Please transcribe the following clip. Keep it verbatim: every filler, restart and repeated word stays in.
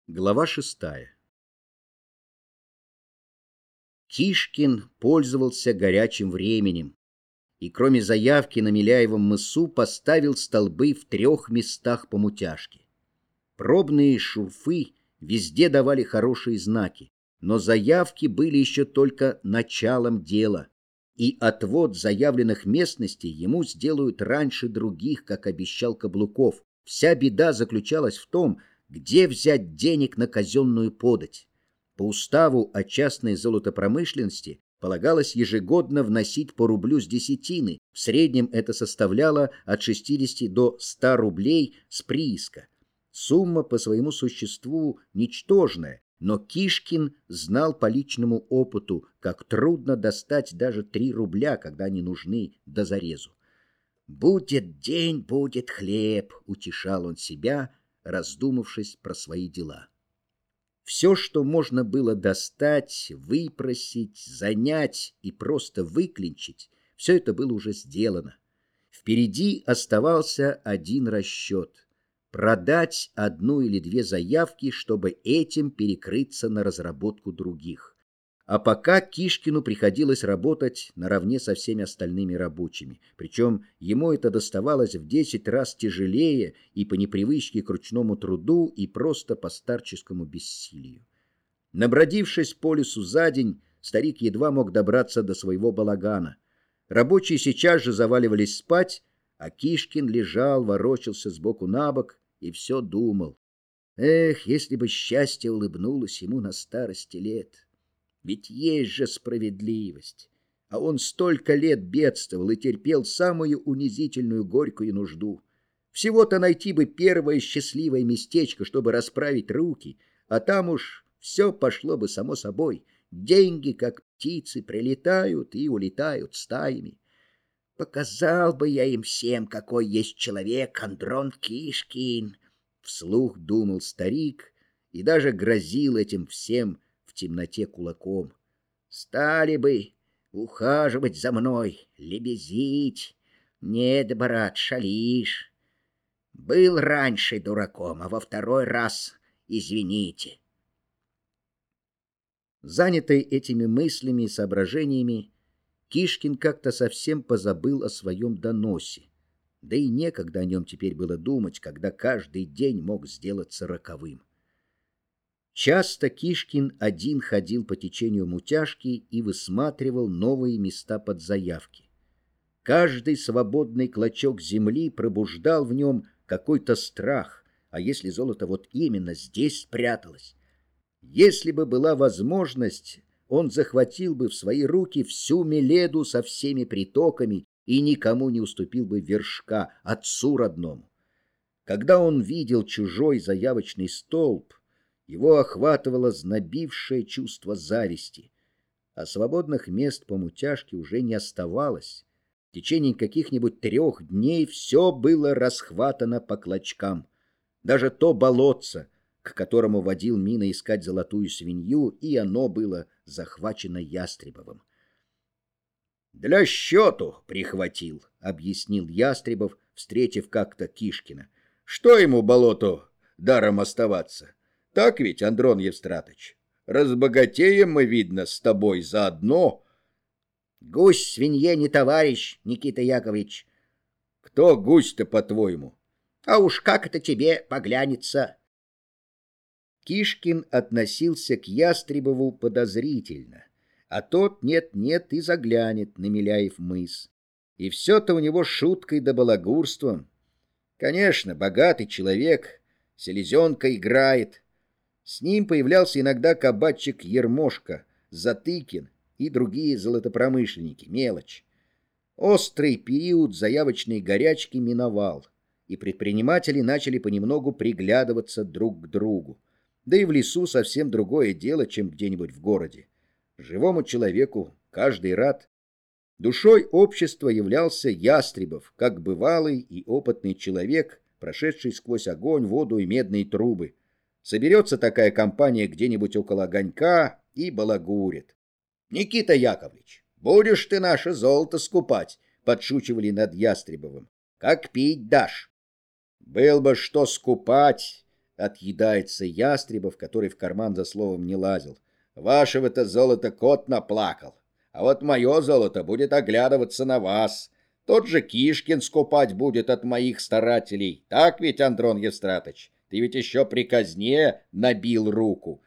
Глава шестая. Кишкин пользовался горячим временем и, кроме заявки на Миляевом мысу, поставил столбы в трех местах по Мутяжке. Пробные шурфы везде давали хорошие знаки, но заявки были еще только началом дела, и отвод заявленных местностей ему сделают раньше других, как обещал Каблуков. Вся беда заключалась в том, где взять денег на казенную подать. По уставу о частной золотопромышленности полагалось ежегодно вносить по рублю с десятины, в среднем это составляло от шестидесяти до ста рублей с прииска. Сумма по своему существу ничтожная, но Кишкин знал по личному опыту, как трудно достать даже три рубля, когда они нужны до зарезу. «Будет день, будет хлеб», — утешал он себя, раздумавшись про свои дела. Все, что можно было достать, выпросить, занять и просто выклинчить, все это было уже сделано. Впереди оставался один расчет — продать одну или две заявки, чтобы этим перекрыться на разработку других. А пока Кишкину приходилось работать наравне со всеми остальными рабочими, причем ему это доставалось в десять раз тяжелее и по непривычке к ручному труду, и просто по старческому бессилию. Набродившись по лесу за день, старик едва мог добраться до своего балагана. Рабочие сейчас же заваливались спать, а Кишкин лежал, ворочался сбоку на бок и все думал. Эх, если бы счастье улыбнулось ему на старости лет! Ведь есть же справедливость, а он столько лет бедствовал и терпел самую унизительную горькую нужду. Всего-то найти бы первое счастливое местечко, чтобы расправить руки, а там уж все пошло бы само собой. Деньги, как птицы, прилетают и улетают стаями. Показал бы я им всем, какой есть человек Андрон Кишкин, вслух думал старик и даже грозил этим всем в темноте кулаком. Стали бы ухаживать за мной, лебезить. Нет, брат, шалишь. Был раньше дураком, а во второй раз извините. Занятый этими мыслями и соображениями, Кишкин как-то совсем позабыл о своем доносе. Да и некогда о нем теперь было думать, когда каждый день мог сделаться роковым. Часто Кишкин один ходил по течению Мутяжки и высматривал новые места под заявки. Каждый свободный клочок земли пробуждал в нем какой-то страх, а если золото вот именно здесь спряталось? Если бы была возможность, он захватил бы в свои руки всю Меледу со всеми притоками и никому не уступил бы вершка, отцу родному. Когда он видел чужой заявочный столб, его охватывало знобившее чувство зависти, а свободных мест по Мутяжке уже не оставалось. В течение каких-нибудь трех дней все было расхватано по клочкам. Даже то болотце, к которому водил Мина искать золотую свинью, и оно было захвачено Ястребовым. «Для счету прихватил», — объяснил Ястребов, встретив как-то Кишкина. «Что ему, болоту, даром оставаться? Так ведь, Андрон Евстратыч? Разбогатеем мы, видно, с тобой заодно». «Гусь свинье не товарищ, Никита Яковлевич». «Кто гусь-то, по-твоему?» «А уж как это тебе поглянется?» Кишкин относился к Ястребову подозрительно, а тот нет-нет и заглянет на Миляев мыс. И все-то у него шуткой да балагурством. Конечно, богатый человек, селезенка играет. С ним появлялся иногда кабачик Ермошка, Затыкин и другие золотопромышленники, мелочь. Острый период заявочной горячки миновал, и предприниматели начали понемногу приглядываться друг к другу. Да и в лесу совсем другое дело, чем где-нибудь в городе. Живому человеку каждый рад. Душой общества являлся Ястребов, как бывалый и опытный человек, прошедший сквозь огонь, воду и медные трубы. Соберется такая компания где-нибудь около огонька и балагурит. «Никита Яковлевич, будешь ты наше золото скупать?» — подшучивали над Ястребовым. «Как пить дашь?» «Был бы что скупать, Отъедается Ястребов, который в карман за словом не лазил. Вашего-то золота кот наплакал, а вот мое золото будет оглядываться на вас. Тот же Кишкин скупать будет от моих старателей. Так ведь, Андрон Евстратыч? Ты ведь еще при казне набил руку.